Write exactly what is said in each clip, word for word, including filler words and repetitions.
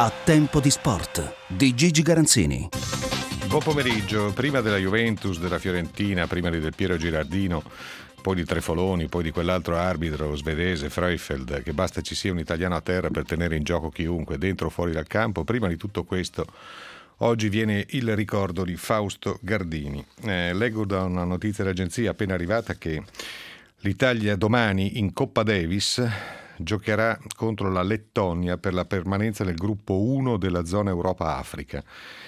A tempo di sport di Gigi Garanzini. Buon pomeriggio. Prima della Juventus, della Fiorentina, prima di Del Piero Girardino, poi di Trefoloni, poi di quell'altro arbitro svedese, Freufeld, che basta ci sia un italiano a terra per tenere in gioco chiunque, dentro o fuori dal campo. Prima di tutto questo, oggi viene il ricordo di Fausto Gardini. Eh, leggo da una notizia d'agenzia appena arrivata che l'Italia domani in Coppa Davis giocherà contro la Lettonia per la permanenza nel gruppo uno della zona Europa-Africa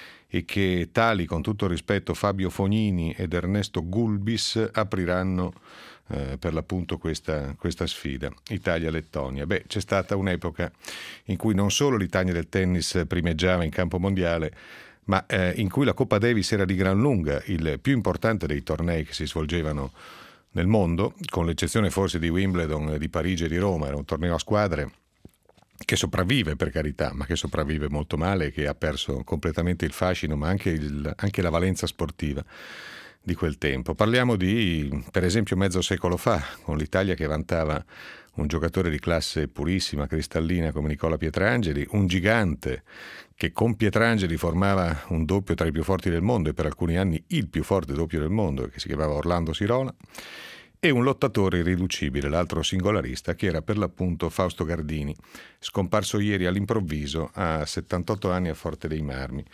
e che tali, con tutto il rispetto, Fabio Fognini ed Ernesto Gulbis apriranno eh, per l'appunto questa, questa sfida, Italia-Lettonia. Beh, c'è stata un'epoca in cui non solo l'Italia del tennis primeggiava in campo mondiale, ma eh, in cui la Coppa Davis era di gran lunga il più importante dei tornei che si svolgevano nel mondo, con l'eccezione forse di Wimbledon, di Parigi e di Roma. Era un torneo a squadre che sopravvive, per carità, ma che sopravvive molto male, che ha perso completamente il fascino, ma anche, il, anche la valenza sportiva di quel tempo. Parliamo di, per esempio, mezzo secolo fa, con l'Italia che vantava un giocatore di classe purissima, cristallina come Nicola Pietrangeli, un gigante che con Pietrangeli formava un doppio tra i più forti del mondo e per alcuni anni il più forte doppio del mondo, che si chiamava Orlando Sirola, e un lottatore irriducibile, l'altro singolarista, che era per l'appunto Fausto Gardini, scomparso ieri all'improvviso a settantotto anni a Forte dei Marmi.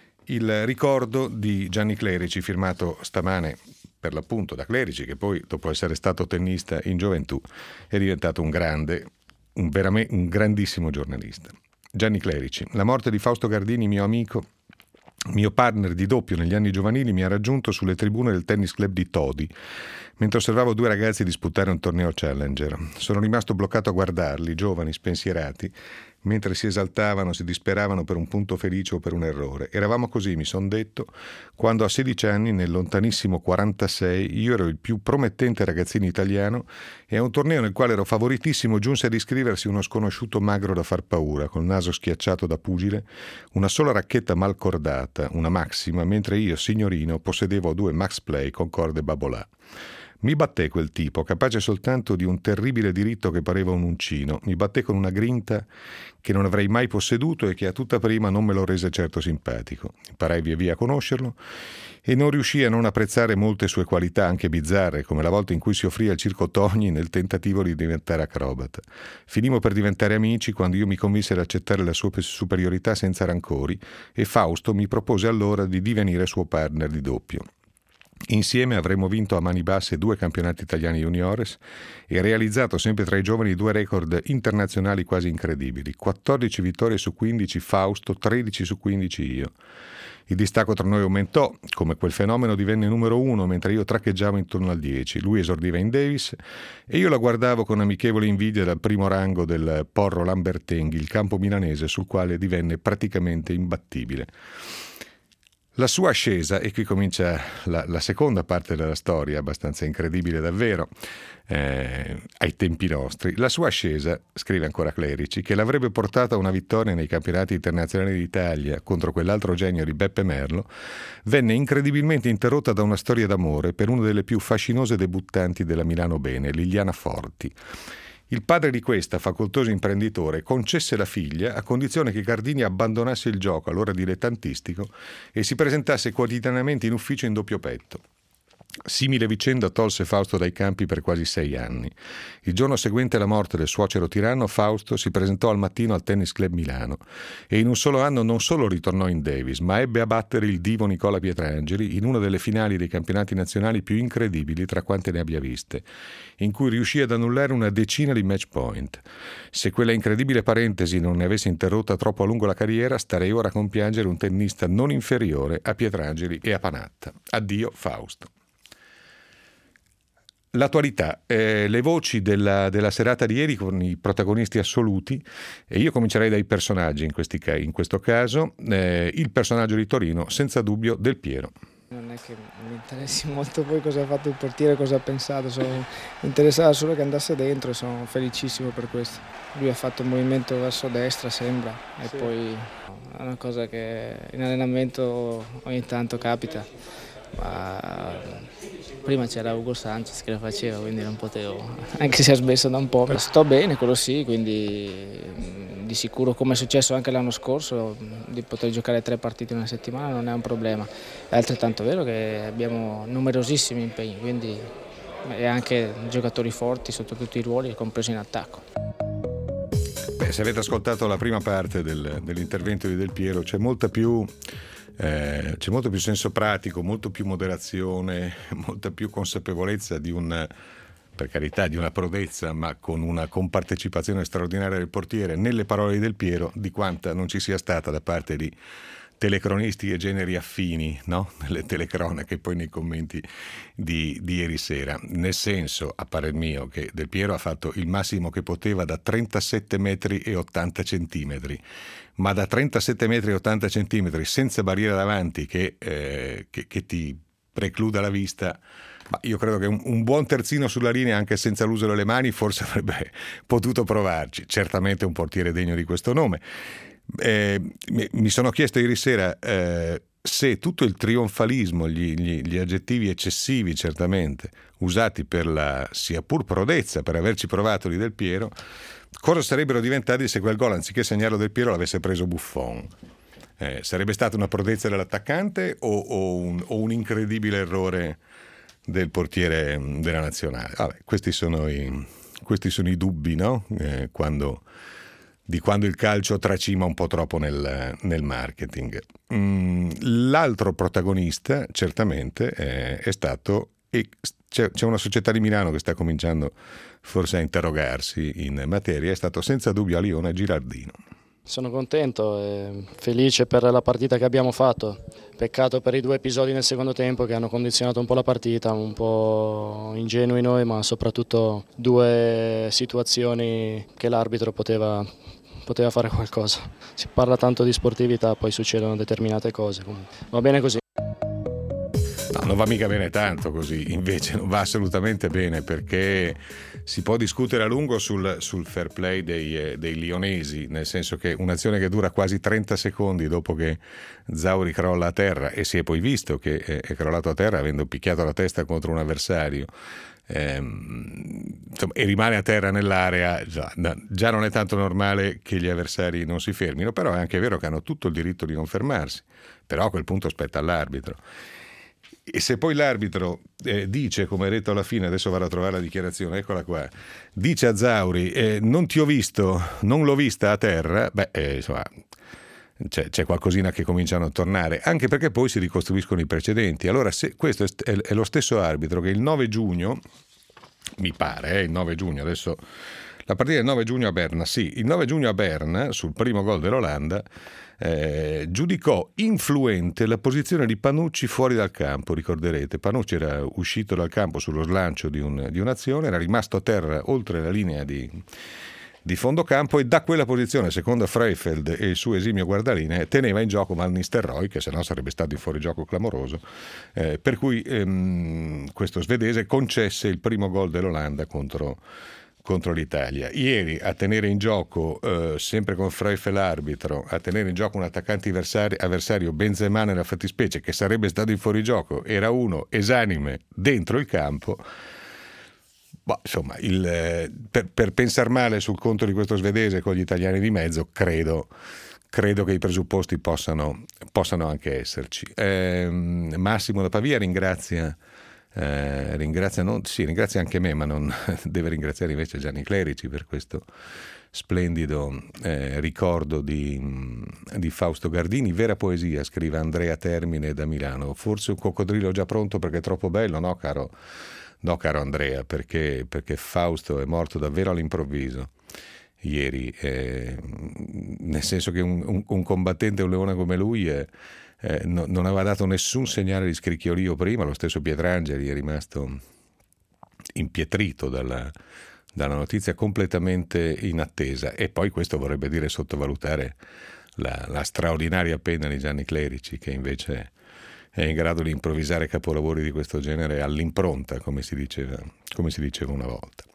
Il ricordo di Gianni Clerici, firmato stamane per l'appunto da Clerici, che poi, dopo essere stato tennista in gioventù, è diventato un grande, un, veramente, un grandissimo giornalista. Gianni Clerici: la morte di Fausto Gardini, mio amico, mio partner di doppio negli anni giovanili, mi ha raggiunto sulle tribune del tennis club di Todi, mentre osservavo due ragazzi disputare un torneo Challenger. Sono rimasto bloccato a guardarli, giovani, spensierati, mentre si esaltavano, si disperavano per un punto felice o per un errore. Eravamo così, mi son detto, quando a sedici anni, nel lontanissimo quarantasei, io ero il più promettente ragazzino italiano e a un torneo nel quale ero favoritissimo giunse ad iscriversi uno sconosciuto magro da far paura, col naso schiacciato da pugile, una sola racchetta mal cordata, una Maxima, mentre io, signorino, possedevo due Max Play con corde Babolà. Mi batté quel tipo, capace soltanto di un terribile diritto che pareva un uncino. Mi batté con una grinta che non avrei mai posseduto e che a tutta prima non me lo rese certo simpatico. Imparai via via a conoscerlo e non riuscii a non apprezzare molte sue qualità, anche bizzarre, come la volta in cui si offrì al Circo Togni nel tentativo di diventare acrobata. Finimmo per diventare amici quando io mi convinsi ad accettare la sua superiorità senza rancori e Fausto mi propose allora di divenire suo partner di doppio. Insieme avremmo vinto a mani basse due campionati italiani juniores e realizzato sempre tra i giovani due record internazionali quasi incredibili: quattordici vittorie su quindici Fausto, tredici su quindici io. Il distacco tra noi aumentò, come quel fenomeno divenne numero uno mentre io traccheggiavo intorno al dieci. Lui esordiva in Davis e io la guardavo con amichevole invidia dal primo rango del Porro Lambertenghi, il campo milanese sul quale divenne praticamente imbattibile. La sua ascesa, e qui comincia la, la seconda parte della storia, abbastanza incredibile davvero, eh, ai tempi nostri. La sua ascesa, scrive ancora Clerici, che l'avrebbe portata a una vittoria nei campionati internazionali d'Italia contro quell'altro genio di Beppe Merlo, venne incredibilmente interrotta da una storia d'amore per una delle più fascinose debuttanti della Milano Bene, Liliana Forti. Il padre di questa, facoltoso imprenditore, concesse la figlia a condizione che Gardini abbandonasse il gioco, allora dilettantistico, e si presentasse quotidianamente in ufficio in doppio petto. Simile vicenda tolse Fausto dai campi per quasi sei anni. Il giorno seguente la morte del suocero tiranno, Fausto si presentò al mattino al Tennis Club Milano e in un solo anno non solo ritornò in Davis, ma ebbe a battere il divo Nicola Pietrangeli in una delle finali dei campionati nazionali più incredibili tra quante ne abbia viste, in cui riuscì ad annullare una decina di match point. Se quella incredibile parentesi non ne avesse interrotta troppo a lungo la carriera, starei ora a compiangere un tennista non inferiore a Pietrangeli e a Panatta. Addio Fausto. L'attualità, eh, le voci della, della serata di ieri con i protagonisti assoluti, e io comincerei dai personaggi in, questi, in questo caso. Eh, il personaggio di Torino, senza dubbio, Del Piero. Non è che mi interessi molto poi cosa ha fatto il portiere, cosa ha pensato, sono, mi interessava solo che andasse dentro e sono felicissimo per questo. Lui ha fatto un movimento verso destra, sembra, e sì. Poi è una cosa che in allenamento ogni tanto capita, ma prima c'era Ugo Sanchez che lo faceva, quindi non potevo, anche se ha smesso da un po'. Sto bene, quello sì, quindi di sicuro, come è successo anche l'anno scorso, di poter giocare tre partite in una settimana non è un problema. È altrettanto vero che abbiamo numerosissimi impegni, quindi e anche giocatori forti sotto tutti i ruoli, compreso in attacco. Beh, se avete ascoltato la prima parte del, dell'intervento di Del Piero, c'è molta più eh, c'è molto più senso pratico, molto più moderazione, molta più consapevolezza di un, per carità, di una prodezza, ma con una compartecipazione straordinaria del portiere nelle parole di Del Piero, di quanta non ci sia stata da parte di telecronisti e generi affini, no? Nelle telecronache e poi nei commenti di, di ieri sera. Nel senso, a parer mio, che Del Piero ha fatto il massimo che poteva da trentasette metri e ottanta centimetri, ma da trentasette metri e ottanta centimetri senza barriera davanti che, eh, che, che ti precluda la vista. Ma io credo che un, un buon terzino sulla linea, anche senza l'uso delle mani, forse avrebbe potuto provarci. Certamente un portiere degno di questo nome. Eh, mi sono chiesto ieri sera eh, se tutto il trionfalismo, gli, gli, gli aggettivi eccessivi certamente usati per la sia pur prodezza, per averci provato di Del Piero, cosa sarebbero diventati se quel gol, anziché segnarlo Del Piero, l'avesse preso Buffon. Eh, sarebbe stata una prodezza dell'attaccante o, o, un, o un incredibile errore del portiere della nazionale? Vabbè, questi sono i, questi sono i dubbi, no? Eh, quando di quando il calcio tracima un po' troppo nel, nel marketing. Mm, l'altro protagonista certamente è, è stato, e c'è, c'è una società di Milano che sta cominciando forse a interrogarsi in materia, è stato senza dubbio a Lione Girardino. Sono contento e felice per la partita che abbiamo fatto. Peccato per i due episodi nel secondo tempo che hanno condizionato un po' la partita, un po' ingenui noi, ma soprattutto due situazioni che l'arbitro poteva, poteva fare qualcosa. Si parla tanto di sportività, poi succedono determinate cose. Va bene così. No, non va mica bene tanto così, invece non va assolutamente bene, perché si può discutere a lungo sul, sul fair play dei, eh, dei lionesi, nel senso che un'azione che dura quasi trenta secondi dopo che Zauri crolla a terra, e si è poi visto che è, è crollato a terra avendo picchiato la testa contro un avversario, ehm, insomma, e rimane a terra nell'area, già, già non è tanto normale che gli avversari non si fermino, però è anche vero che hanno tutto il diritto di non fermarsi, però a quel punto spetta all'arbitro. E se poi l'arbitro eh, dice, come ha detto alla fine, adesso vado a trovare la dichiarazione, eccola qua, dice a Zauri eh, non ti ho visto, non l'ho vista a terra, beh eh, insomma c'è, c'è qualcosina che cominciano a tornare, anche perché poi si ricostruiscono i precedenti. Allora se questo è, è, è lo stesso arbitro che il nove giugno, mi pare, eh, il nove giugno, adesso la partita del nove giugno a Berna, sì, il nove giugno a Berna, sul primo gol dell'Olanda, Eh, giudicò influente la posizione di Panucci fuori dal campo. Ricorderete, Panucci era uscito dal campo sullo slancio di, un, di un'azione, era rimasto a terra oltre la linea di, di fondo campo, e da quella posizione, secondo Freifeld e il suo esimio guardalinee, teneva in gioco Van Nistelrooy, che sennò sarebbe stato in fuorigioco clamoroso, eh, per cui ehm, questo svedese concesse il primo gol dell'Olanda contro contro l'Italia. Ieri a tenere in gioco, eh, sempre con Freifeld arbitro, a tenere in gioco un attaccante avversario, avversario Benzema nella fattispecie, che sarebbe stato in fuorigioco, era uno esanime dentro il campo. Boh, insomma, il, eh, per, per pensar male sul conto di questo svedese con gli italiani di mezzo, credo credo che i presupposti possano, possano anche esserci. Eh, Massimo da Pavia ringrazia Eh, ringrazia, non, sì, ringrazia anche me, ma non deve ringraziare invece Gianni Clerici per questo splendido eh, ricordo di, di Fausto Gardini. Vera poesia, scrive Andrea Termine da Milano. Forse un coccodrillo già pronto perché è troppo bello? No, caro, no, caro Andrea, perché, perché Fausto è morto davvero all'improvviso ieri, eh, nel senso che un, un, un combattente, un leone come lui è Eh, no, non aveva dato nessun segnale di scricchiolio prima. Lo stesso Pietrangeli è rimasto impietrito dalla, dalla notizia, completamente in attesa, e poi questo vorrebbe dire sottovalutare la, la straordinaria penna di Gianni Clerici, che invece è in grado di improvvisare capolavori di questo genere all'impronta, come si diceva, come si diceva una volta.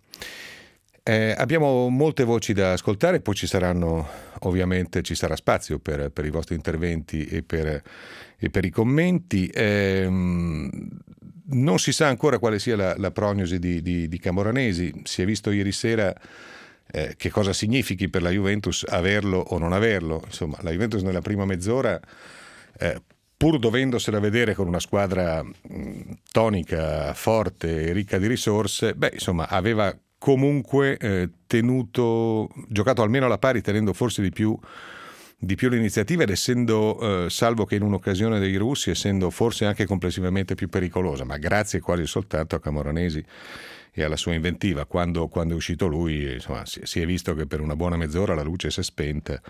Eh, abbiamo molte voci da ascoltare, poi ci saranno, ovviamente ci sarà spazio per, per i vostri interventi e per, e per i commenti. Eh, non si sa ancora quale sia la, la prognosi di, di, di Camoranesi. Si è visto ieri sera eh, che cosa significhi per la Juventus averlo o non averlo. Insomma, la Juventus nella prima mezz'ora, eh, pur dovendosela vedere con una squadra mh, tonica, forte, ricca di risorse, beh, insomma, aveva comunque eh, tenuto, giocato almeno alla pari, tenendo forse di più di più l'iniziativa ed essendo, eh, salvo che in un'occasione dei russi, essendo forse anche complessivamente più pericolosa, ma grazie quasi soltanto a Camoranesi e alla sua inventiva. Quando, quando è uscito lui, insomma, si, si è visto che per una buona mezz'ora la luce si è spenta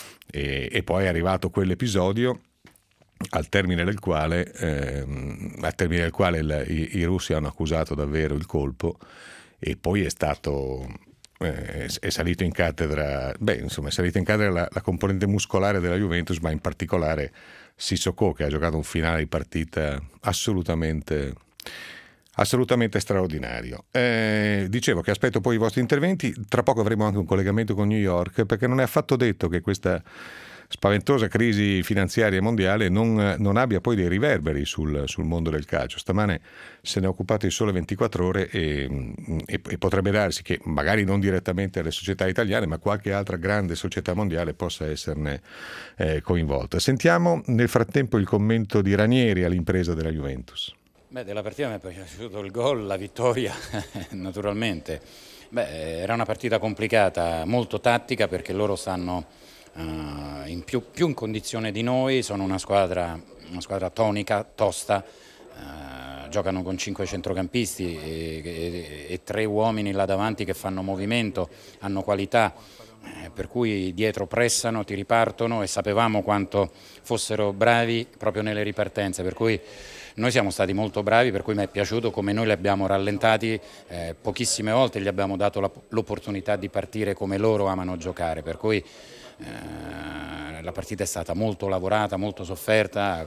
e, e poi è arrivato quell'episodio al termine del quale, ehm, al termine del quale il, i, i russi hanno accusato davvero il colpo e poi è stato... Eh, è salito in cattedra, beh, insomma, è salita in cattedra la, la componente muscolare della Juventus, ma in particolare Sissoko, che ha giocato un finale di partita assolutamente, assolutamente straordinario. Eh, dicevo che aspetto poi i vostri interventi, tra poco avremo anche un collegamento con New York, perché non è affatto detto che questa spaventosa crisi finanziaria mondiale non, non abbia poi dei riverberi sul, sul mondo del calcio. Stamane se ne è occupato il Sole ventiquattro Ore e, e, e potrebbe darsi che magari non direttamente alle società italiane, ma qualche altra grande società mondiale possa esserne eh, coinvolta. Sentiamo nel frattempo il commento di Ranieri all'impresa della Juventus. Beh, della partita mi è piaciuto il gol, la vittoria, naturalmente. Beh, era una partita complicata, molto tattica, perché loro stanno Uh, in più, più in condizione di noi, sono una squadra, una squadra tonica, tosta, uh, giocano con cinque centrocampisti e, e, e tre uomini là davanti che fanno movimento, hanno qualità, eh, per cui dietro pressano, ti ripartono e sapevamo quanto fossero bravi proprio nelle ripartenze, per cui noi siamo stati molto bravi, per cui mi è piaciuto come noi li abbiamo rallentati, eh, pochissime volte gli abbiamo dato la, l'opportunità di partire come loro amano giocare, per cui Eh, la partita è stata molto lavorata, molto sofferta.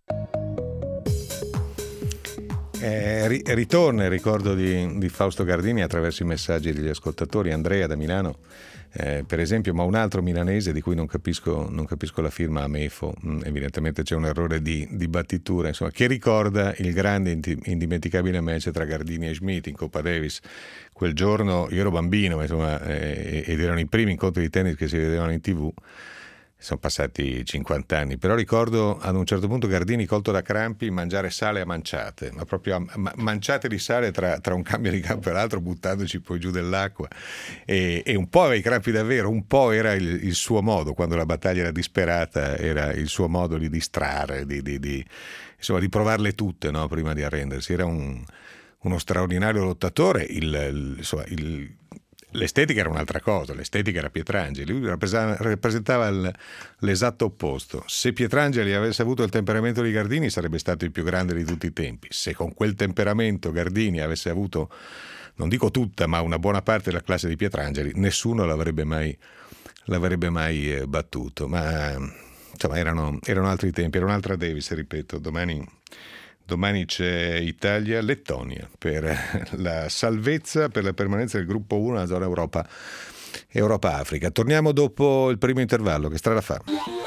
Eh, ri- ritorna il ricordo di, di Fausto Gardini attraverso i messaggi degli ascoltatori. Andrea da Milano, eh, per esempio, ma un altro milanese di cui non capisco, non capisco la firma, Amefo, mm, evidentemente c'è un errore di, di battitura, insomma, che ricorda il grande indimenticabile match tra Gardini e Schmidt in Coppa Davis. Quel giorno io ero bambino, insomma, eh, ed erano i primi incontri di tennis che si vedevano in tivù. Sono passati cinquanta anni, però ricordo ad un certo punto Gardini colto da crampi mangiare sale a manciate, ma proprio a ma- manciate di sale tra, tra un cambio di campo e l'altro, buttandoci poi giù dell'acqua. E, e un po' aveva i crampi davvero, un po' era il, il suo modo, quando la battaglia era disperata, era il suo modo di distrarre, di, di, di, insomma, di provarle tutte, no, prima di arrendersi. Era un, uno straordinario lottatore, il, il, insomma, il l'estetica era un'altra cosa, l'estetica era Pietrangeli, lui rappresentava il, l'esatto opposto. Se Pietrangeli avesse avuto il temperamento di Gardini sarebbe stato il più grande di tutti i tempi. Se con quel temperamento Gardini avesse avuto, non dico tutta, ma una buona parte della classe di Pietrangeli, nessuno l'avrebbe mai, l'avrebbe mai battuto. Ma insomma erano, erano altri tempi, era un'altra Davis, ripeto, domani... Domani c'è Italia-Lettonia per la salvezza, per la permanenza del gruppo uno nella zona Europa, Europa-Africa. Torniamo dopo il primo intervallo, che strada fa?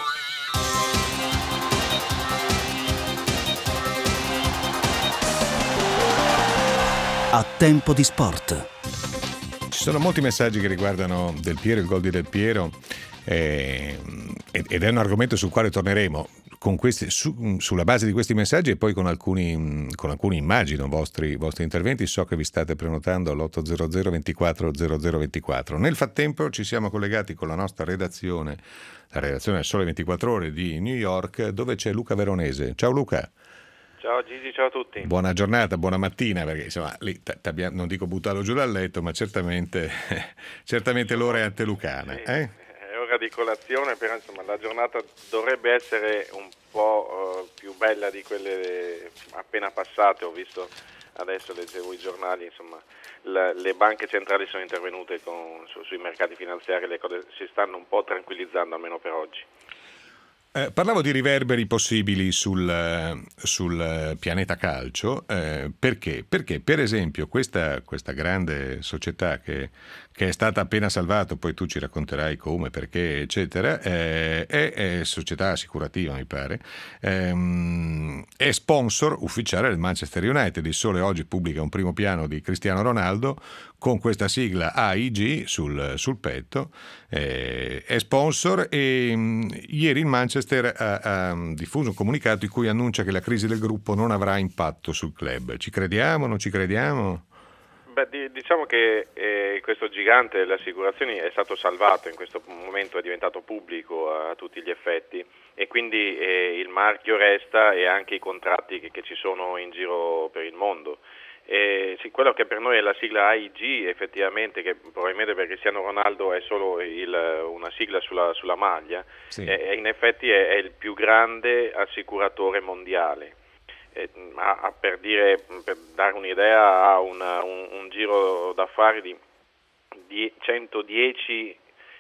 A tempo di sport. Ci sono molti messaggi che riguardano Del Piero, il gol di Del Piero, eh, ed è un argomento sul quale torneremo. Con questi, su, sulla base di questi messaggi e poi con alcuni, con alcuni immagino vostri, vostri interventi. So che vi state prenotando all'otto zero zero ventiquattro zero zero ventiquattro. Nel frattempo ci siamo collegati con la nostra redazione, la redazione del Sole ventiquattro Ore di New York, dove c'è Luca Veronese. Ciao Luca. Ciao Gigi, ciao a tutti. Buona giornata, buona mattina, perché insomma lì t'abbiamo, non dico buttarlo giù dal letto, ma certamente, certamente l'ora è antelucana. Sì. Eh? Di colazione, però insomma la giornata dovrebbe essere un po' uh, più bella di quelle appena passate. Ho visto adesso, leggevo i giornali, insomma la, le banche centrali sono intervenute con, su, sui mercati finanziari, le cose si stanno un po' tranquillizzando almeno per oggi. Eh, parlavo di riverberi possibili sul, sul pianeta calcio, eh, perché? Perché per esempio questa, questa grande società che, che è stata appena salvata, poi tu ci racconterai come, perché, eccetera, eh, è, è società assicurativa mi pare, ehm, è sponsor ufficiale del Manchester United. Il Sole oggi pubblica un primo piano di Cristiano Ronaldo con questa sigla A I G sul, sul petto, eh, è sponsor e mh, ieri il Manchester Ha, ha diffuso un comunicato in cui annuncia che la crisi del gruppo non avrà impatto sul club. Ci crediamo? Non ci crediamo? Beh, diciamo che eh, questo gigante delle assicurazioni è stato salvato, in questo momento è diventato pubblico a tutti gli effetti e quindi eh, il marchio resta e anche i contratti che, che ci sono in giro per il mondo. Eh, sì, quello che per noi è la sigla A I G, effettivamente, che probabilmente per Cristiano Ronaldo è solo il, una sigla sulla, sulla maglia, sì. eh, in effetti è, è il più grande assicuratore mondiale. Eh, ha, per, dire, per dare un'idea, ha una, un, un giro d'affari di, di centodieci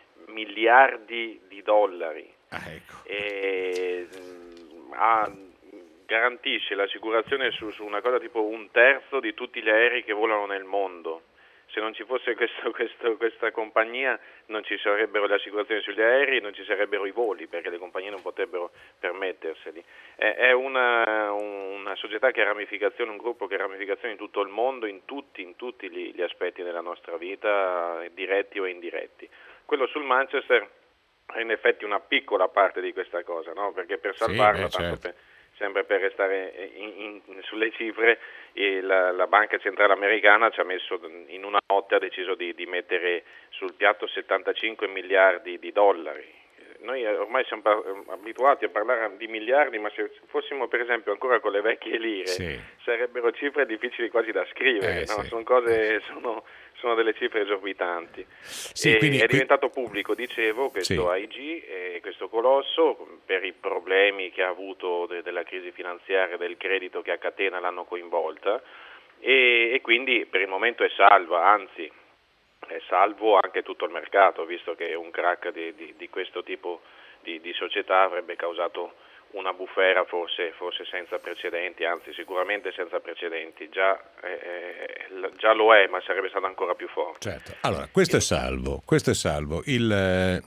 miliardi di dollari. Ah, ecco. E, ha garantisce l'assicurazione su, su una cosa tipo un terzo di tutti gli aerei che volano nel mondo. Se non ci fosse questo, questo, questa compagnia non ci sarebbero le assicurazioni sugli aerei, non ci sarebbero i voli perché le compagnie non potrebbero permetterseli. È, è una, una società che ha ramificazioni, un gruppo che ha ramificazioni in tutto il mondo, in tutti, in tutti gli, gli aspetti della nostra vita, diretti o indiretti. Quello sul Manchester è in effetti una piccola parte di questa cosa, no? Perché per salvarla, sì, beh, tanto certo. per, sempre per restare in, in, sulle cifre, eh, la, la Banca Centrale Americana ci ha messo in una notte, ha deciso di, di mettere sul piatto settantacinque miliardi di dollari. Noi ormai siamo abituati a parlare di miliardi, ma se fossimo per esempio ancora con le vecchie lire, sì. sarebbero cifre difficili quasi da scrivere, eh, no? sì. sono, cose, sono, sono delle cifre esorbitanti. Sì, e quindi, è diventato pubblico, dicevo, questo sì. A I G, eh, questo colosso, per i problemi che ha avuto de, della crisi finanziaria, del credito che a catena l'hanno coinvolta, e, e quindi per il momento è salva, anzi è salvo anche tutto il mercato, visto che un crack di, di, di questo tipo di, di società avrebbe causato una bufera forse, forse senza precedenti, anzi sicuramente senza precedenti, già, eh, già lo è, ma sarebbe stato ancora più forte. Certo. Allora, questo è salvo, questo è salvo. Il,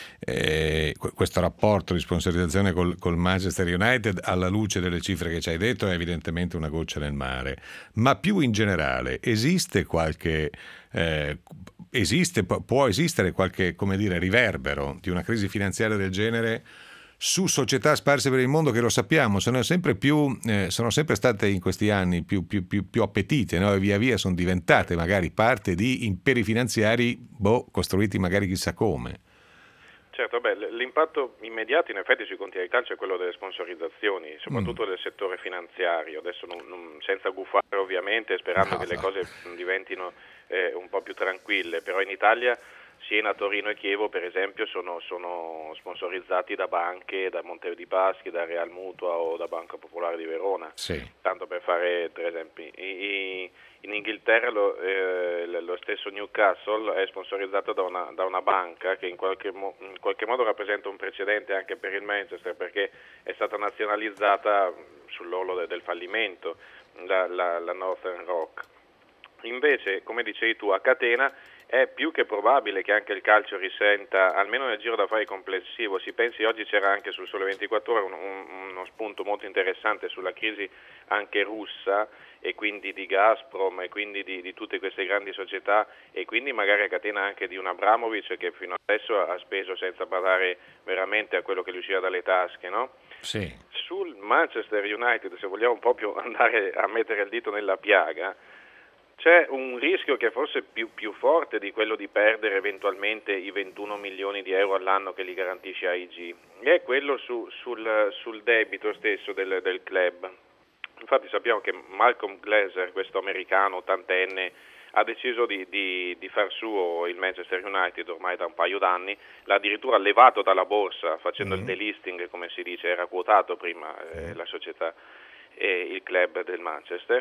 eh, questo rapporto di sponsorizzazione col, col Manchester United, alla luce delle cifre che ci hai detto, è evidentemente una goccia nel mare, ma più in generale esiste qualche eh, esiste, può esistere qualche, come dire, riverbero di una crisi finanziaria del genere su società sparse per il mondo che, lo sappiamo, sono sempre più eh, sono sempre state in questi anni più, più, più, più appetite, no? E via via sono diventate magari parte di imperi finanziari boh, costruiti magari chissà come. Certo, beh, l'impatto immediato in effetti sui conti del calcio è quello delle sponsorizzazioni, soprattutto mm. del settore finanziario, adesso non, non, senza gufare ovviamente, sperando no, che no. le cose diventino eh, un po' più tranquille, però in Italia Siena, Torino e Chievo per esempio sono, sono sponsorizzati da banche, da Monte dei Paschi, da Real Mutua o da Banca Popolare di Verona, sì. tanto per fare tre esempi. I, i, in Inghilterra lo, eh, lo stesso Newcastle è sponsorizzato da una, da una banca che in qualche, mo, in qualche modo rappresenta un precedente anche per il Manchester, perché è stata nazionalizzata sull'orlo de, del fallimento, la, la, la Northern Rock. Invece, come dicevi tu, a catena è più che probabile che anche il calcio risenta, almeno nel giro d'affari complessivo. Si pensi, oggi c'era anche sul Sole ventiquattro Ore un, un, uno spunto molto interessante sulla crisi anche russa, e quindi di Gazprom, e quindi di, di tutte queste grandi società, e quindi magari a catena anche di un Abramovich che fino adesso ha speso senza badare veramente a quello che gli usciva dalle tasche, no? Sì. Sul Manchester United, se vogliamo proprio andare a mettere il dito nella piaga, c'è un rischio che è forse più, più forte di quello di perdere eventualmente i ventuno milioni di euro all'anno che gli garantisce A I G, e è quello su, sul, sul debito stesso del, del club. Infatti sappiamo che Malcolm Glazer, questo americano ottantenne, ha deciso di, di, di far suo il Manchester United ormai da un paio d'anni, l'ha addirittura levato dalla borsa facendo mm. il delisting, come si dice, era quotato prima eh, la società, eh, il club del Manchester,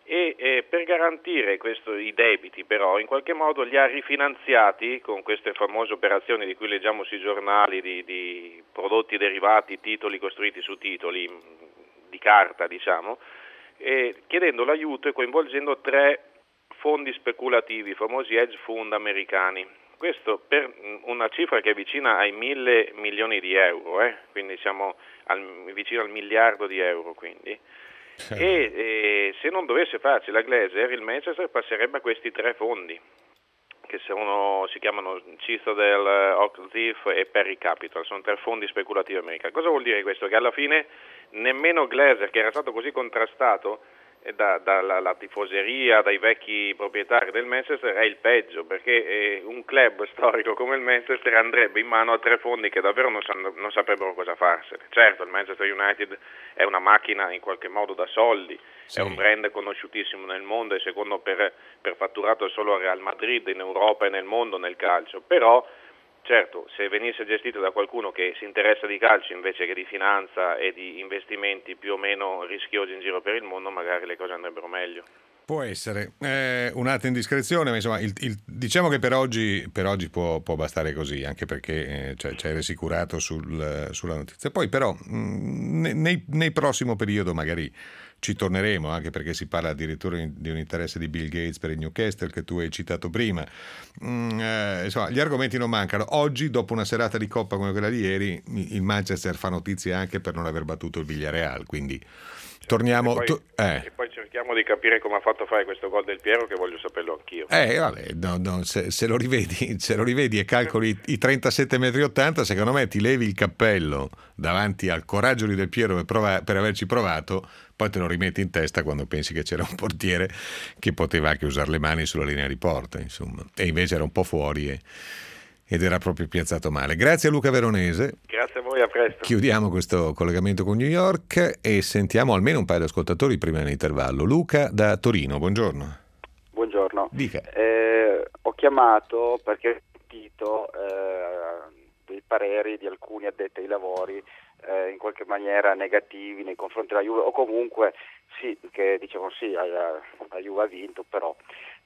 e eh, per garantire questo, i debiti però in qualche modo li ha rifinanziati con queste famose operazioni di cui leggiamo sui giornali di, di prodotti derivati, titoli costruiti su titoli di carta diciamo, eh, chiedendo l'aiuto e coinvolgendo tre fondi speculativi, i famosi hedge fund americani. Questo per una cifra che è vicina ai mille milioni di euro, eh? Quindi siamo al, vicino al miliardo di euro quindi. Sì. E, e se non dovesse farci la Glazer, il Manchester passerebbe a questi tre fondi che sono, si chiamano Citadel, Oakleaf e Perry Capital, sono tre fondi speculativi americani. Cosa vuol dire questo? Che alla fine nemmeno Glazer, che era stato così contrastato da, dalla la tifoseria, dai vecchi proprietari del Manchester, è il peggio, perché eh, un club storico come il Manchester andrebbe in mano a tre fondi che davvero non, sanno, non saprebbero cosa farsene. Certo, il Manchester United è una macchina in qualche modo da soldi, sì. È un brand conosciutissimo nel mondo e secondo per, per fatturato solo al Real Madrid in Europa e nel mondo nel calcio, però certo, se venisse gestito da qualcuno che si interessa di calcio invece che di finanza e di investimenti più o meno rischiosi in giro per il mondo, magari le cose andrebbero meglio. Può essere. Eh, un'altra indiscrezione, ma insomma, il, il, diciamo che per oggi, per oggi può, può bastare così, anche perché eh, cioè, ci hai rassicurato sul, sulla notizia. Poi però, mh, nei, nei prossimo periodo magari ci torneremo, anche perché si parla addirittura di un interesse di Bill Gates per il Newcastle che tu hai citato prima. Mm, eh, insomma, gli argomenti non mancano. Oggi, dopo una serata di Coppa come quella di ieri, il Manchester fa notizia anche per non aver battuto il Villarreal, quindi torniamo. E poi, to- eh. e poi cerchiamo di capire come ha fatto a fare questo gol del Piero, che voglio saperlo anch'io. Eh, vabbè, no, no, se, se lo rivedi, se lo rivedi e calcoli i trentasette metri ottanta, secondo me ti levi il cappello davanti al coraggio di Del Piero per, prova- per averci provato, poi te lo rimetti in testa quando pensi che c'era un portiere che poteva anche usare le mani sulla linea di porta, insomma, e invece era un po' fuori e, ed era proprio piazzato male. Grazie a Luca Veronese. Grazie a voi, a presto. Chiudiamo questo collegamento con New York e sentiamo almeno un paio di ascoltatori prima dell'intervallo. Luca da Torino, buongiorno. Buongiorno. Dica. Eh, ho chiamato perché ho sentito eh, dei pareri di alcuni addetti ai lavori eh, in qualche maniera negativi nei confronti della Juve, o comunque sì, che dicevano sì, la, la Juve ha vinto, però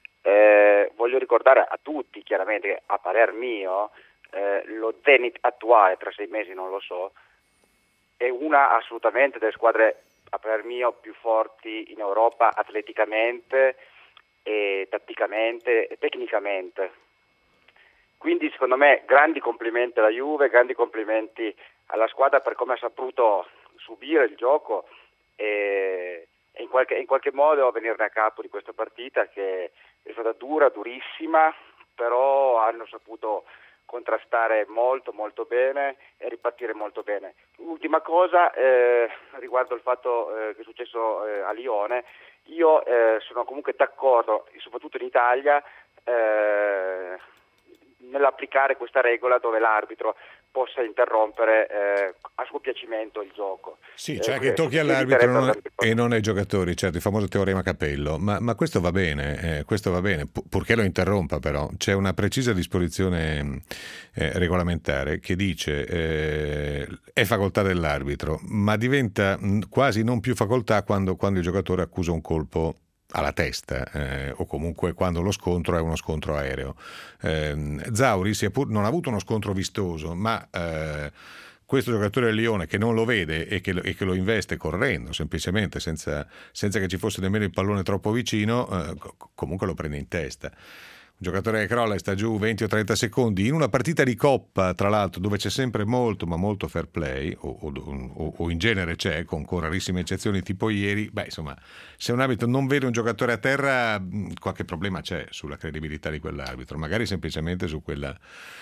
eh, voglio ricordare a tutti chiaramente che a parer mio eh, lo Zenit attuale, tra sei mesi non lo so, è una assolutamente delle squadre a parer mio più forti in Europa atleticamente e tatticamente e tecnicamente. Quindi secondo me grandi complimenti alla Juve, grandi complimenti alla squadra per come ha saputo subire il gioco e, e in, qualche, in qualche modo venirne a capo di questa partita che è stata dura, durissima, però hanno saputo contrastare molto molto bene e ripartire molto bene. Ultima cosa eh, riguardo il fatto eh, che è successo eh, a Lione, io eh, sono comunque d'accordo, soprattutto in Italia, eh, nell'applicare questa regola dove l'arbitro possa interrompere eh, a suo piacimento il gioco. Sì, cioè eh, che tocchi all'arbitro non è, e non ai giocatori, certo, il famoso teorema Capello, ma, ma questo va bene, eh, questo va bene, pu- purché lo interrompa però. C'è una precisa disposizione eh, regolamentare che dice eh, è facoltà dell'arbitro, ma diventa mh, quasi non più facoltà quando, quando il giocatore accusa un colpo alla testa eh, o comunque quando lo scontro è uno scontro aereo. Eh, Zauri sia pur, non ha avuto uno scontro vistoso, ma eh, questo giocatore del Lione che non lo vede e che lo, e che lo investe correndo semplicemente senza, senza che ci fosse nemmeno il pallone troppo vicino, eh, comunque lo prende in testa. Un giocatore che crolla e sta giù venti o trenta secondi in una partita di Coppa, tra l'altro, dove c'è sempre molto ma molto fair play, o, o, o in genere c'è, con, con rarissime eccezioni tipo ieri, beh insomma, se un arbitro non vede un giocatore a terra, qualche problema c'è sulla credibilità di quell'arbitro, magari semplicemente su quella,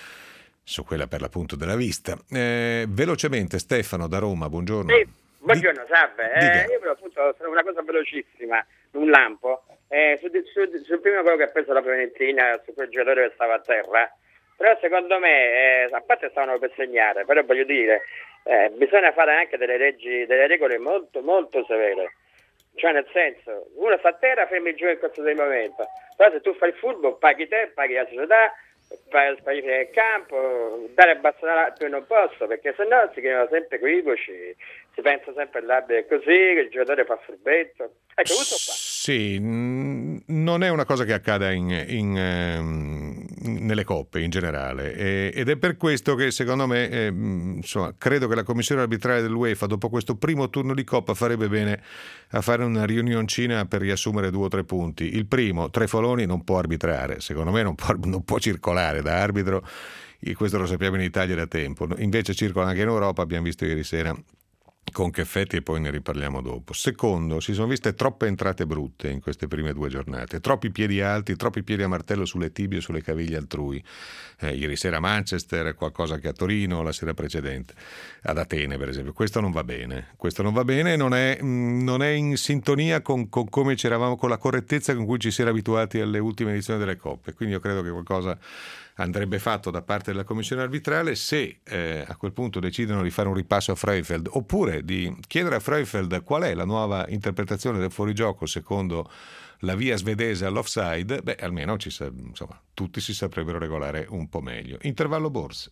su quella per l'appunto della vista. Eh, velocemente, Stefano da Roma, buongiorno. Sì, buongiorno, Di... salve. Eh, io però appunto una cosa velocissima, un lampo. Eh, sul, sul, sul primo quello che ha preso la Fiorentina, su quel giocatore che stava a terra, però secondo me, eh, a parte stavano per segnare, però voglio dire, eh, bisogna fare anche delle leggi, delle regole molto molto severe, cioè nel senso, uno sta a terra, fermi il gioco in corso del momento, però se tu fai il furbo paghi te, paghi la società, fai sparire il campo, dare bastonare più non posso, perché sennò si creano sempre equivoci, si pensa sempre all'arbitro è così, che il giocatore fa furbetto, ecco tutto qua. Sì, mh, non è una cosa che accada in, in, ehm, nelle coppe in generale e, ed è per questo che secondo me eh, insomma, credo che la commissione arbitrale dell'UEFA dopo questo primo turno di Coppa farebbe bene a fare una riunioncina per riassumere due o tre punti. Il primo, Trefoloni non può arbitrare, secondo me non può, non può circolare da arbitro, e questo lo sappiamo in Italia da tempo, invece circola anche in Europa, abbiamo visto ieri sera con che effetti, e poi ne riparliamo dopo. Secondo, si sono viste troppe entrate brutte in queste prime due giornate, troppi piedi alti, troppi piedi a martello sulle tibie e sulle caviglie altrui. Eh, ieri sera a Manchester, qualcosa che a Torino, la sera precedente, ad Atene per esempio. Questo non va bene, questo non va bene, non è, non è in sintonia con, con come c'eravamo, con la correttezza con cui ci si era abituati alle ultime edizioni delle coppe. Quindi io credo che qualcosa andrebbe fatto da parte della commissione arbitrale se eh, a quel punto decidono di fare un ripasso a Freifeld, oppure di chiedere a Freifeld qual è la nuova interpretazione del fuorigioco secondo la via svedese all'offside. Beh, almeno ci sa, insomma, tutti si saprebbero regolare un po' meglio. Intervallo borse.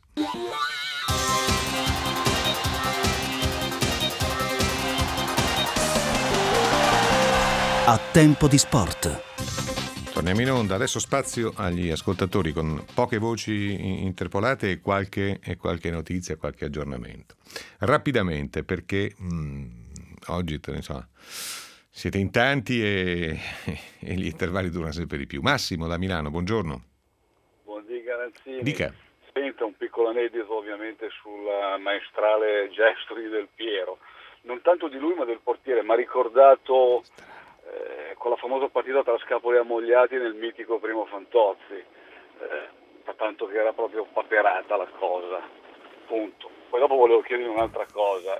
A tempo di sport. Torniamo in onda, adesso spazio agli ascoltatori con poche voci interpolate e qualche, e qualche notizia, qualche aggiornamento. Rapidamente, perché mh, oggi insomma, siete in tanti e, e gli intervalli durano sempre di più. Massimo da Milano, buongiorno. Buongiorno Garanzini. Dica. Senta un piccolo aneddoto ovviamente sulla maestrale gesto di Del Piero. Non tanto di lui ma del portiere, mi ha ricordato... Eh, con la famosa partita tra Scapoli e Ammogliati nel mitico primo Fantozzi, eh, tanto che era proprio paperata la cosa, punto. Poi dopo volevo chiedere un'altra cosa,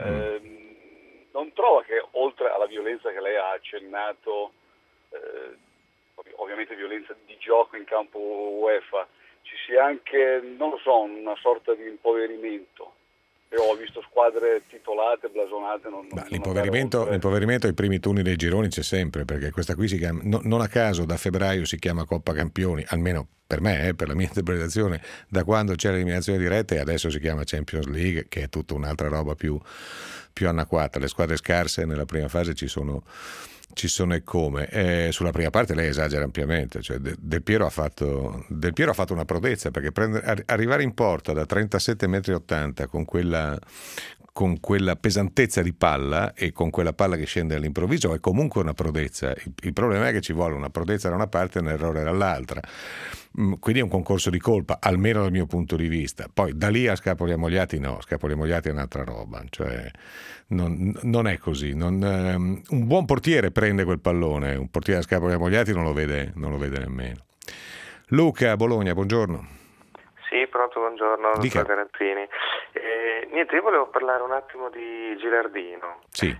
eh, non trova che oltre alla violenza che lei ha accennato, eh, ovviamente violenza di gioco in campo UEFA, ci sia anche, non lo so, una sorta di impoverimento? Io ho visto squadre titolate, blasonate. Non, non l'impoverimento, l'impoverimento ai primi turni dei gironi c'è sempre, perché questa qui si chiama, no, non a caso da febbraio si chiama Coppa Campioni, almeno per me, eh, per la mia interpretazione, da quando c'è l'eliminazione diretta, e adesso si chiama Champions League, che è tutta un'altra roba più, più anacquata. Le squadre scarse nella prima fase ci sono, ci sono e come. Eh, sulla prima parte lei esagera ampiamente, cioè De, Del Piero ha fatto Del Piero ha fatto una prodezza, perché prendere, arrivare in porta da trentasette metri e ottanta con quella con quella pesantezza di palla e con quella palla che scende all'improvviso è comunque una prodezza. Il, il problema è che ci vuole una prodezza da una parte e un errore dall'altra. Quindi è un concorso di colpa, almeno dal mio punto di vista. Poi da lì a Scapoli Ammogliati no, Scapoli Ammogliati è un'altra roba, cioè non, non è così. Non, um, un buon portiere prende quel pallone, un portiere a Scapoli Ammogliati non lo vede, non lo vede nemmeno. Luca, Bologna, buongiorno. Sì, pronto, buongiorno, Dica. dottor Garanzini. Eh, niente, io volevo parlare un attimo di Gilardino. Sì.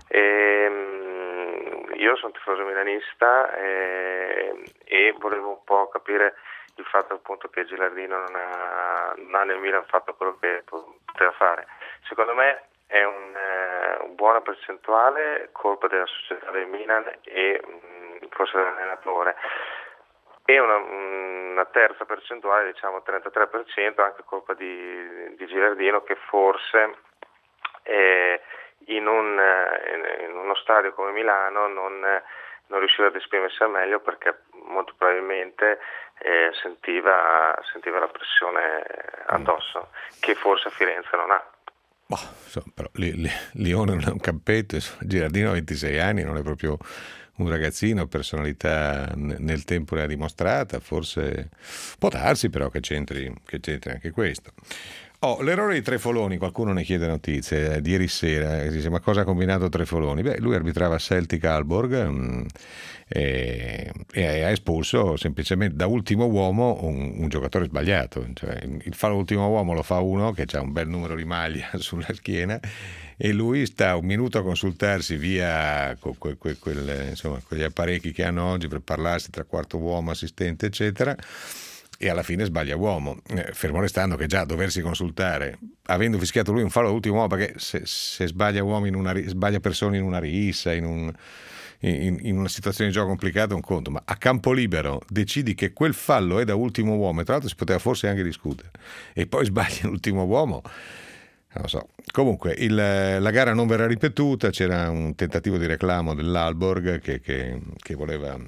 Eh, io sono tifoso milanista eh, e volevo un po' capire il fatto appunto che Gilardino non ha, non ha nel Milan fatto quello che poteva fare. Secondo me è un, eh, una buona percentuale colpa della società del Milan e mh, forse dell'allenatore. E una, una terza percentuale, diciamo trentatré per cento, anche colpa di, di Gilardino, che forse eh, in, un, in uno stadio come Milano non, non riusciva ad esprimersi al meglio, perché molto probabilmente eh, sentiva, sentiva la pressione addosso, che forse a Firenze non ha. Boh, insomma, però Lione non è un campetto, Gilardino ha ventisei anni, non è proprio un ragazzino, personalità nel tempo l'ha dimostrata, forse può darsi però che c'entri, che c'entri anche questo. Oh, l'errore di Trefoloni, qualcuno ne chiede notizie, eh, di ieri sera, eh, dice, ma cosa ha combinato Trefoloni? Beh, lui arbitrava Celtic Aalborg mh, e, e ha espulso semplicemente da ultimo uomo un, un giocatore sbagliato, cioè, il fallo ultimo uomo lo fa uno che ha un bel numero di maglia sulla schiena e lui sta un minuto a consultarsi via que, que, que, quel, insomma, quegli apparecchi che hanno oggi per parlarsi tra quarto uomo, assistente eccetera, e alla fine sbaglia uomo, eh, fermo restando che già doversi consultare avendo fischiato lui un fallo all'ultimo uomo, perché se, se sbaglia uomo in una, sbaglia persone in una rissa, in, un, in, in una situazione di gioco complicata è un conto, ma a campo libero decidi che quel fallo è da ultimo uomo, e tra l'altro si poteva forse anche discutere, e poi sbaglia l'ultimo uomo. Non lo so. Comunque il, la gara non verrà ripetuta, c'era un tentativo di reclamo dell'Aalborg che, che, che voleva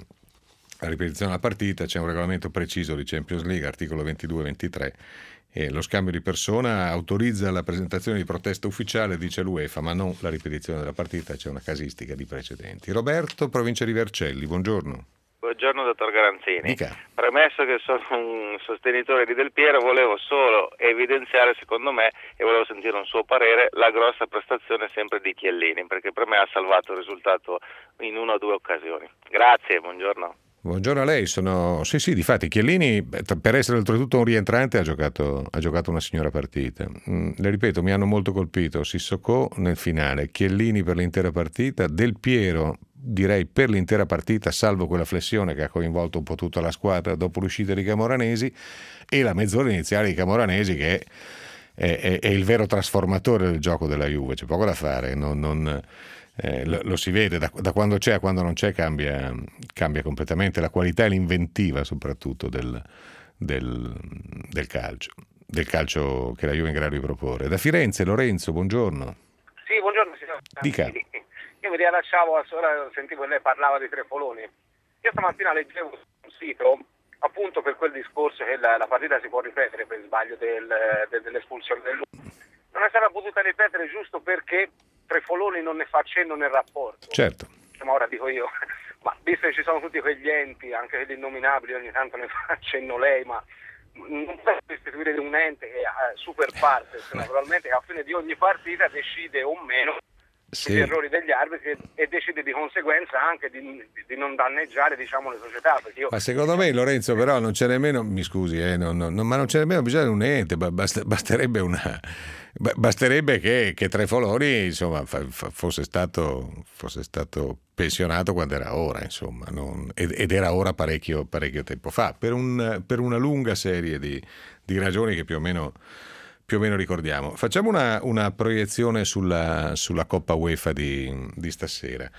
la ripetizione della partita, c'è un regolamento preciso di Champions League, articolo ventidue ventitré, e lo scambio di persona autorizza la presentazione di protesta ufficiale, dice l'UEFA, ma non la ripetizione della partita, c'è una casistica di precedenti. Roberto, provincia di Vercelli, buongiorno. Buongiorno dottor Garanzini. Dica. Premesso che sono un sostenitore di Del Piero, volevo solo evidenziare, secondo me, e volevo sentire un suo parere, la grossa prestazione sempre di Chiellini, perché per me ha salvato il risultato in una o due occasioni. Grazie, buongiorno. Buongiorno a lei, sono... Sì, sì, difatti Chiellini, per essere oltretutto un rientrante, ha giocato, ha giocato una signora partita. Mm, le ripeto, mi hanno molto colpito Sissoko nel finale, Chiellini per l'intera partita, Del Piero direi per l'intera partita, salvo quella flessione che ha coinvolto un po' tutta la squadra dopo l'uscita di Camoranesi, e la mezz'ora iniziale di Camoranesi che è, è, è il vero trasformatore del gioco della Juve, c'è poco da fare, non... non Eh, lo, lo si vede, da, da quando c'è a quando non c'è cambia, cambia completamente la qualità e l'inventiva soprattutto del, del, del calcio, del calcio che la Juve è in grado di proporre. Da Firenze, Lorenzo, buongiorno. Sì, buongiorno signor. Dica. Io mi riallacciavo, ora sentivo che lei parlava di Trefoloni. Io stamattina leggevo un sito appunto per quel discorso che la, la partita si può ripetere per sbaglio del, del, dell'espulsione dell'uomo. Non è stata potuta ripetere giusto perché Trefoloni non ne fa cenno nel rapporto. Certo. Ma ora dico io, ma visto che ci sono tutti quegli enti, anche quelli innominabili, ogni tanto ne fa cenno lei, ma non può istituire un ente che è super partes, naturalmente a fine di ogni partita decide o meno sì. gli errori degli arbitri e decide di conseguenza anche di, di non danneggiare, diciamo, le società. Perché io... Ma secondo me, Lorenzo, però non c'è nemmeno, mi scusi, eh, non, non, ma non c'è nemmeno bisogno di un ente, bast, basterebbe una... Basterebbe che, che Trefoloni insomma, fa, fa, fosse, stato, fosse stato pensionato quando era ora, insomma, non, ed, ed era ora parecchio, parecchio tempo fa, per, un, per una lunga serie di, di ragioni che più o meno, più o meno ricordiamo. Facciamo una, una proiezione sulla, sulla Coppa UEFA di, di stasera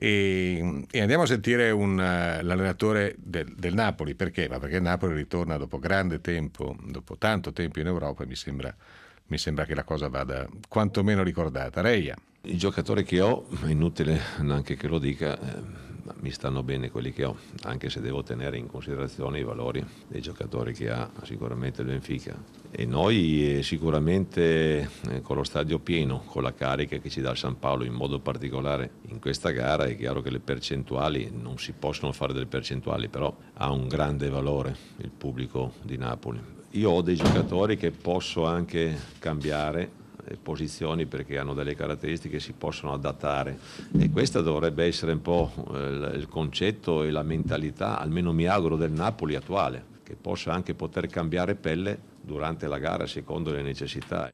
e, e andiamo a sentire un, l'allenatore del, del Napoli. Perché? Ma perché il Napoli ritorna dopo grande tempo, dopo tanto tempo in Europa, e mi sembra... Mi sembra che la cosa vada quantomeno ricordata. Reia. I giocatori che ho, è inutile neanche che lo dica, eh, mi stanno bene quelli che ho, anche se devo tenere in considerazione i valori dei giocatori che ha sicuramente il Benfica. E noi eh, sicuramente eh, con lo stadio pieno, con la carica che ci dà il San Paolo in modo particolare in questa gara, è chiaro che le percentuali, non si possono fare delle percentuali, però ha un grande valore il pubblico di Napoli. Io ho dei giocatori che posso anche cambiare posizioni perché hanno delle caratteristiche che si possono adattare e questo dovrebbe essere un po' il concetto e la mentalità, almeno mi auguro, del Napoli attuale, che possa anche poter cambiare pelle durante la gara secondo le necessità.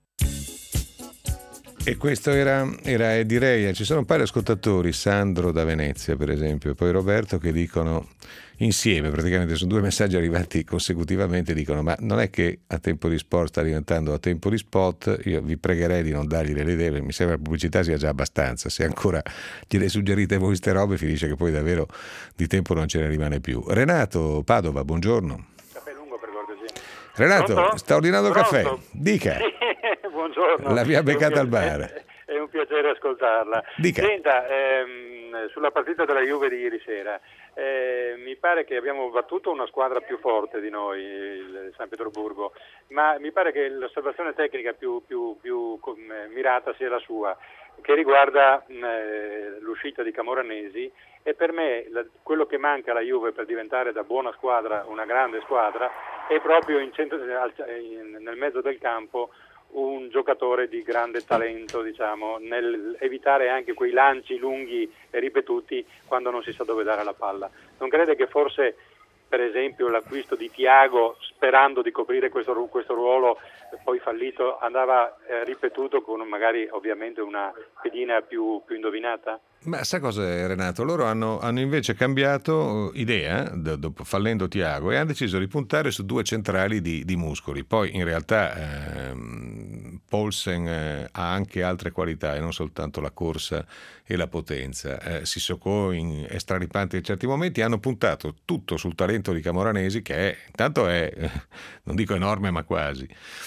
E questo era, era direi, ci sono un paio di ascoltatori, Sandro da Venezia per esempio, e poi Roberto, che dicono insieme, praticamente sono due messaggi arrivati consecutivamente, dicono ma non è che A Tempo di Sport sta diventando A Tempo di Spot? Io vi pregherei di non dargli delle idee, mi sembra che la pubblicità sia già abbastanza, se ancora gliele suggerite voi ste robe finisce che poi davvero di tempo non ce ne rimane più. Renato Padova, buongiorno. Caffè lungo per cortesia. Renato, Pronto? sta ordinando Pronto? caffè, dica. Buongiorno. L'abbiamo beccata al bar. È un piacere ascoltarla. Dica. Senta, ehm, sulla partita della Juve di ieri sera, eh, mi pare che abbiamo battuto una squadra più forte di noi, il San Pietroburgo, ma mi pare che l'osservazione tecnica più, più, più eh, mirata sia la sua, che riguarda eh, l'uscita di Camoranesi, e per me la, quello che manca alla Juve per diventare da buona squadra una grande squadra è proprio in centro, in, nel mezzo del campo un giocatore di grande talento, diciamo, nel evitare anche quei lanci lunghi e ripetuti quando non si sa dove dare la palla. Non crede che forse, per esempio, l'acquisto di Thiago, sperando di coprire questo, questo ruolo poi fallito, andava eh, ripetuto con magari ovviamente una pedina più, più indovinata? Ma sa cosa, Renato? Loro hanno, hanno invece cambiato idea, dopo, fallendo Thiago, e hanno deciso di puntare su due centrali di, di muscoli. Poi in realtà ehm, Poulsen eh, ha anche altre qualità e non soltanto la corsa e la potenza. Eh, Sissoko in, è straripante in certi momenti. Hanno puntato tutto sul talento di Camoranesi, che è, intanto è, non dico enorme, ma quasi.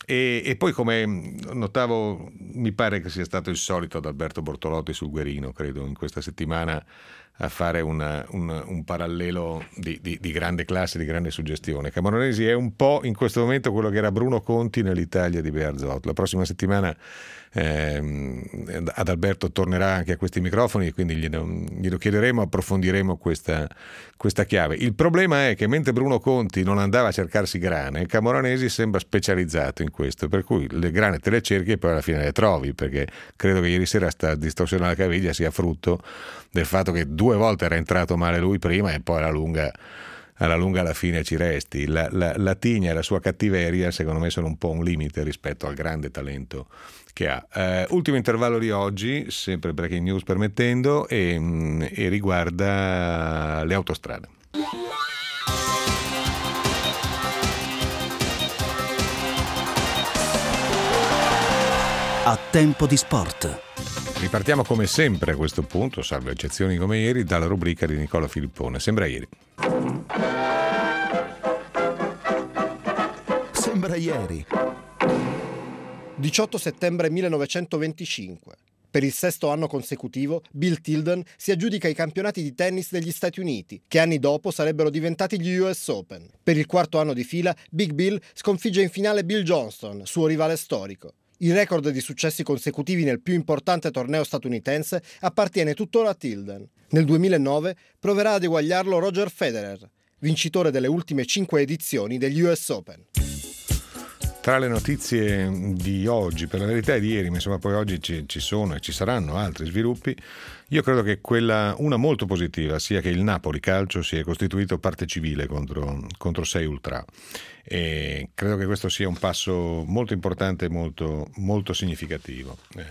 E, e poi, come notavo, mi pare che sia stato il solito ad Alberto Bortolotti sul Guerino, credo, in questa settimana, a fare una, un, un parallelo di, di, di grande classe, di grande suggestione. Camoranesi è un po' in questo momento quello che era Bruno Conti nell'Italia di Bearzot. La prossima settimana ehm, ad Alberto tornerà anche a questi microfoni, quindi glielo, glielo chiederemo, approfondiremo questa, questa chiave. Il problema è che mentre Bruno Conti non andava a cercarsi grane, Camoranesi sembra specializzato in questo, per cui le grane te le cerchi e poi alla fine le trovi, perché credo che ieri sera sta distorsione alla caviglia sia frutto del fatto che due volte era entrato male lui prima e poi alla lunga alla lunga alla fine ci resti. La, la, la tigna e la sua cattiveria secondo me sono un po' un limite rispetto al grande talento che ha. Eh, ultimo intervallo di oggi, sempre breaking news permettendo, e, e riguarda le autostrade. A tempo di sport. Ripartiamo come sempre a questo punto, salvo eccezioni come ieri, dalla rubrica di Nicola Filippone. Sembra ieri. Sembra ieri. diciotto settembre millenovecentoventicinque. Per il sesto anno consecutivo, Bill Tilden si aggiudica i campionati di tennis degli Stati Uniti, che anni dopo sarebbero diventati gli U S Open. Per il quarto anno di fila, Big Bill sconfigge in finale Bill Johnston, suo rivale storico. Il record di successi consecutivi nel più importante torneo statunitense appartiene tuttora a Tilden. Nel duemilanove proverà ad eguagliarlo Roger Federer, vincitore delle ultime cinque edizioni degli U S Open. Tra le notizie di oggi, per la verità è di ieri, ma insomma poi oggi ci, ci sono e ci saranno altri sviluppi, io credo che quella, una molto positiva, sia che il Napoli Calcio si è costituito parte civile contro, contro sei Ultra, e credo che questo sia un passo molto importante e molto, molto significativo, eh,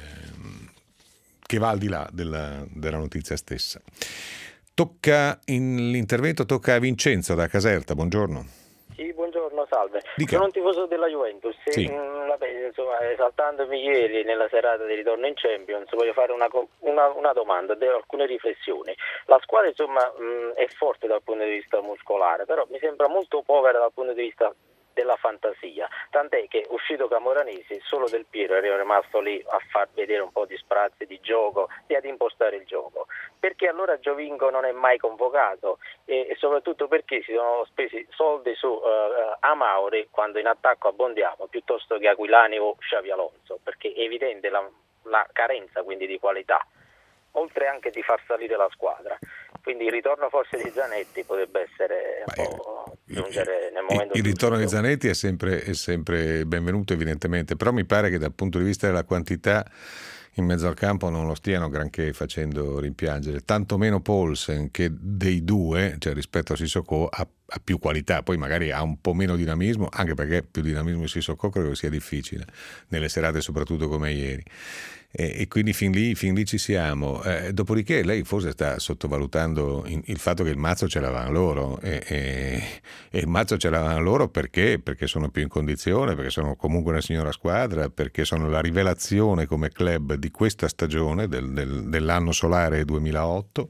che va al di là della, della notizia stessa. Tocca in, l'intervento tocca a Vincenzo da Caserta, buongiorno. Sì, buongiorno, salve. Dica. Sono un tifoso della Juventus. Sì. Mh, vabbè, insomma, esaltandomi ieri nella serata di ritorno in Champions, voglio fare una, una, una domanda, devo alcune riflessioni. La squadra insomma mh, è forte dal punto di vista muscolare, però mi sembra molto povera dal punto di vista della fantasia, tant'è che uscito Camoranesi solo Del Piero era rimasto lì a far vedere un po' di sprazzi di gioco e ad impostare il gioco. Perché allora Giovinco non è mai convocato e, e soprattutto perché si sono spesi soldi su uh, Amauri quando in attacco abbondiamo piuttosto che Aquilani o Xavi Alonso, perché è evidente la, la carenza quindi di qualità, oltre anche di far salire la squadra. Quindi il ritorno forse di Zanetti potrebbe essere un Beh, po' giungere nel momento il, il ritorno giusto. di Zanetti è sempre, è sempre benvenuto evidentemente, però mi pare che dal punto di vista della quantità in mezzo al campo non lo stiano granché facendo rimpiangere, tanto meno Poulsen, che dei due, cioè rispetto a Sissoko, ha, ha più qualità, poi magari ha un po' meno dinamismo, anche perché più dinamismo di Sissoko credo che sia difficile nelle serate soprattutto come ieri. E, e quindi fin lì, fin lì ci siamo. Eh, dopodiché lei forse sta sottovalutando in, il fatto che il mazzo ce l'avevano loro e, e, e il mazzo ce l'avevano loro perché? Perché sono più in condizione, perché sono comunque una signora squadra, perché sono la rivelazione come club di questa stagione del, del, dell'anno solare duemilaotto.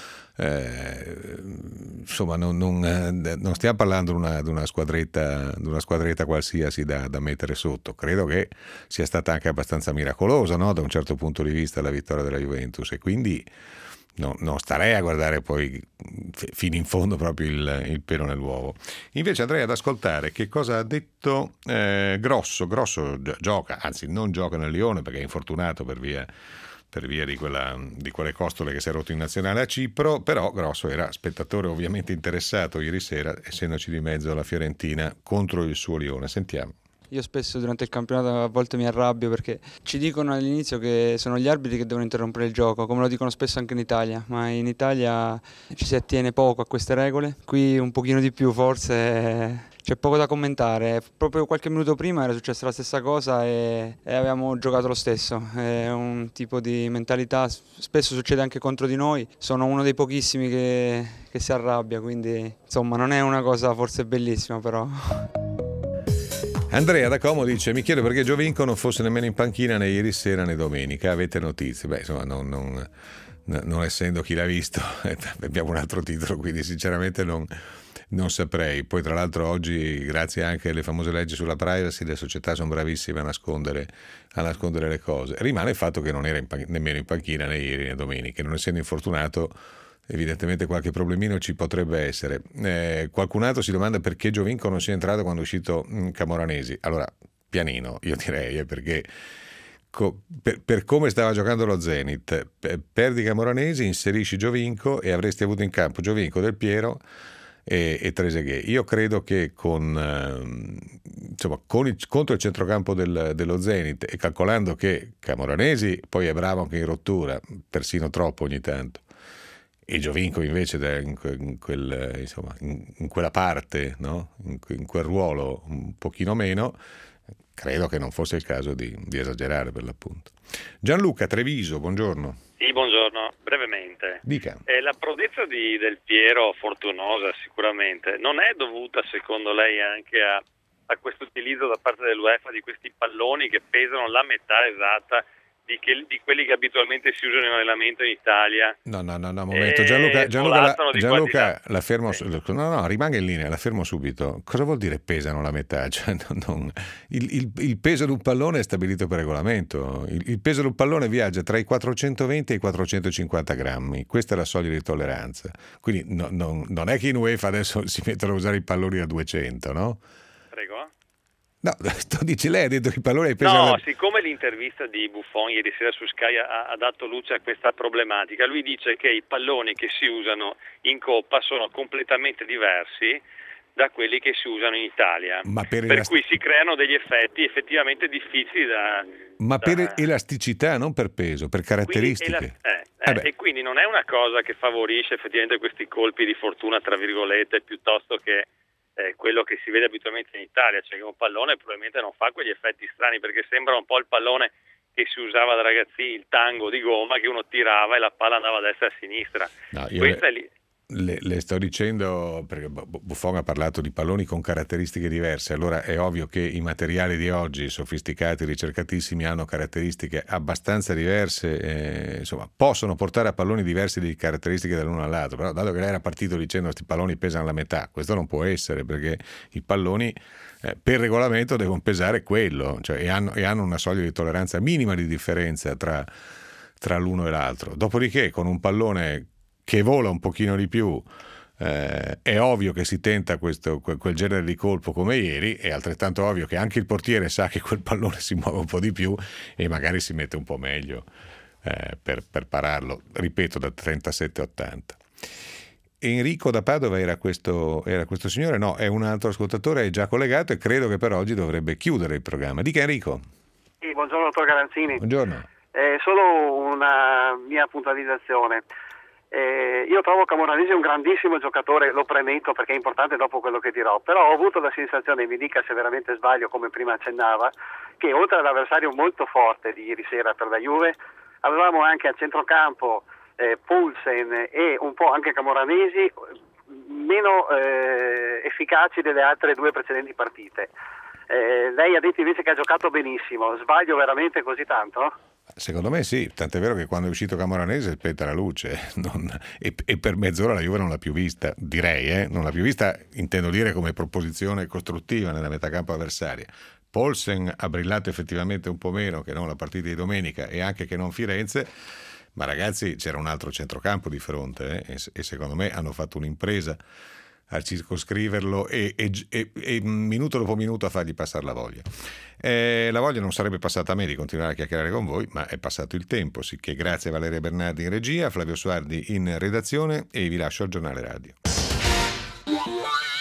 Eh, insomma non, non, non stiamo parlando di una, di una squadretta di una squadretta qualsiasi da, da mettere sotto. Credo che sia stata anche abbastanza miracolosa, no? Da un certo punto di vista la vittoria della Juventus, e quindi no, non starei a guardare poi fino in fondo proprio il, il pelo nell'uovo. Invece andrei ad ascoltare che cosa ha detto eh, Grosso. Grosso gioca, anzi non gioca nel Lione perché è infortunato per via per via di, quella, di quelle costole che si è rotto in nazionale a Cipro, però Grosso era spettatore ovviamente interessato ieri sera, essendoci di mezzo la Fiorentina contro il suo Lione. Sentiamo. Io spesso durante il campionato a volte mi arrabbio perché ci dicono all'inizio che sono gli arbitri che devono interrompere il gioco, come lo dicono spesso anche in Italia, ma in Italia ci si attiene poco a queste regole, qui un pochino di più forse. C'è poco da commentare, proprio qualche minuto prima era successa la stessa cosa e, e abbiamo giocato lo stesso. È un tipo di mentalità, spesso succede anche contro di noi, sono uno dei pochissimi che, che si arrabbia, quindi insomma non è una cosa forse bellissima però. Andrea da Como dice: mi chiedo perché Giovinco non fosse nemmeno in panchina né ieri sera né domenica, avete notizie? Beh insomma non... non... non essendo chi l'ha visto abbiamo un altro titolo, quindi sinceramente non, Non saprei. Poi tra l'altro oggi, grazie anche alle famose leggi sulla privacy, le società sono bravissime a nascondere, a nascondere le cose. Rimane il fatto che non era in pan- nemmeno in panchina né ieri né domenica. Non essendo infortunato, evidentemente qualche problemino ci potrebbe essere. Eh, qualcun altro si domanda perché Giovinco non sia entrato quando è uscito mh, Camoranesi. Allora, pianino, io direi, eh, perché co- per, per come stava giocando lo Zenit, per, perdi Camoranesi, inserisci Giovinco e avresti avuto in campo Giovinco, Del Piero e, e Trezeguet. Io credo che con, eh, insomma, con il, contro il centrocampo del, dello Zenit, e calcolando che Camoranesi poi è bravo anche in rottura, persino troppo ogni tanto, e Giovinco invece in, in, quel, insomma, in, in quella parte, no? in, in quel ruolo un pochino meno, credo che non fosse il caso di, di esagerare, per l'appunto. Gianluca, Treviso, buongiorno. Sì, buongiorno, brevemente. Dica. Eh, la prodezza di Del Piero, fortunosa sicuramente, non è dovuta secondo lei anche a, a questo utilizzo da parte dell'UEFA di questi palloni che pesano la metà esatta di, che, di quelli che abitualmente si usano in allenamento in Italia? No, no, no, no, un momento. Gianluca, Gianluca, la, Gianluca la fermo. Sì. No, no, rimanga in linea, la fermo subito. Cosa vuol dire pesano la metà? Cioè, non, non, il, il, il peso di un pallone è stabilito per regolamento. Il, il peso di un pallone viaggia tra i quattrocentoventi e i quattrocentocinquanta grammi. Questa è la soglia di tolleranza. Quindi no, non, non è che in UEFA adesso si mettono a usare i palloni da duecento, no? Prego. No, dici lei ha detto che i palloni pesano. No, la... siccome l'intervista di Buffon ieri sera su Sky ha, ha dato luce a questa problematica, lui dice che i palloni che si usano in Coppa sono completamente diversi da quelli che si usano in Italia, Ma per, per elast... cui si creano degli effetti effettivamente difficili da... Ma da... per elasticità, non per peso, per caratteristiche. Quindi, eh, eh, e quindi non è una cosa che favorisce effettivamente questi colpi di fortuna, tra virgolette, piuttosto che Eh, quello che si vede abitualmente in Italia, cioè che un pallone probabilmente non fa quegli effetti strani, perché sembra un po' il pallone che si usava da ragazzini, il tango di gomma, che uno tirava e la palla andava a destra e a sinistra. No, io Questa le, è lì. Le, le sto dicendo perché Buffon ha parlato di palloni con caratteristiche diverse, allora è ovvio che i materiali di oggi, sofisticati, ricercatissimi, hanno caratteristiche abbastanza diverse, eh, insomma possono portare a palloni diversi di caratteristiche dall'uno all'altro, però dato che lei era partito dicendo che questi palloni pesano la metà, questo non può essere, perché i palloni eh, per regolamento devono pesare quello, cioè, e, hanno, e hanno una soglia di tolleranza minima di differenza tra, tra l'uno e l'altro. Dopodiché con un pallone che vola un pochino di più, eh, è ovvio che si tenta questo, quel genere di colpo come ieri, è altrettanto ovvio che anche il portiere sa che quel pallone si muove un po' di più e magari si mette un po' meglio eh, per, per pararlo, ripeto, da trentasette a ottanta. Enrico da Padova era questo, era questo signore? No, è un altro ascoltatore, è già collegato e credo che per oggi dovrebbe chiudere il programma. Dica Enrico. Sì, buongiorno dottor Garanzini. Buongiorno. Eh, solo una mia puntualizzazione. Eh, io trovo Camoranesi un grandissimo giocatore, lo premetto perché è importante dopo quello che dirò, però ho avuto la sensazione, mi dica se veramente sbaglio come prima accennava, che oltre all'avversario molto forte di ieri sera per la Juve, avevamo anche a centrocampo eh, Poulsen e un po' anche Camoranesi meno eh, efficaci delle altre due precedenti partite. Eh, lei ha detto invece che ha giocato benissimo, sbaglio veramente così tanto? Secondo me sì, tant'è vero che quando è uscito Camoranesi è spenta la luce non, e, e per mezz'ora la Juve non l'ha più vista, direi, eh? non l'ha più vista, intendo dire come proposizione costruttiva nella metacampo avversaria. Poulsen ha brillato effettivamente un po' meno che non la partita di domenica e anche che non Firenze, ma ragazzi c'era un altro centrocampo di fronte eh? e, e secondo me hanno fatto un'impresa a circoscriverlo e, e, e, e minuto dopo minuto a fargli passare la voglia. Eh, la voglia non sarebbe passata a me di continuare a chiacchierare con voi, ma è passato il tempo, sicché grazie a Valeria Bernardi in regia, Flavio Suardi in redazione e vi lascio al giornale radio.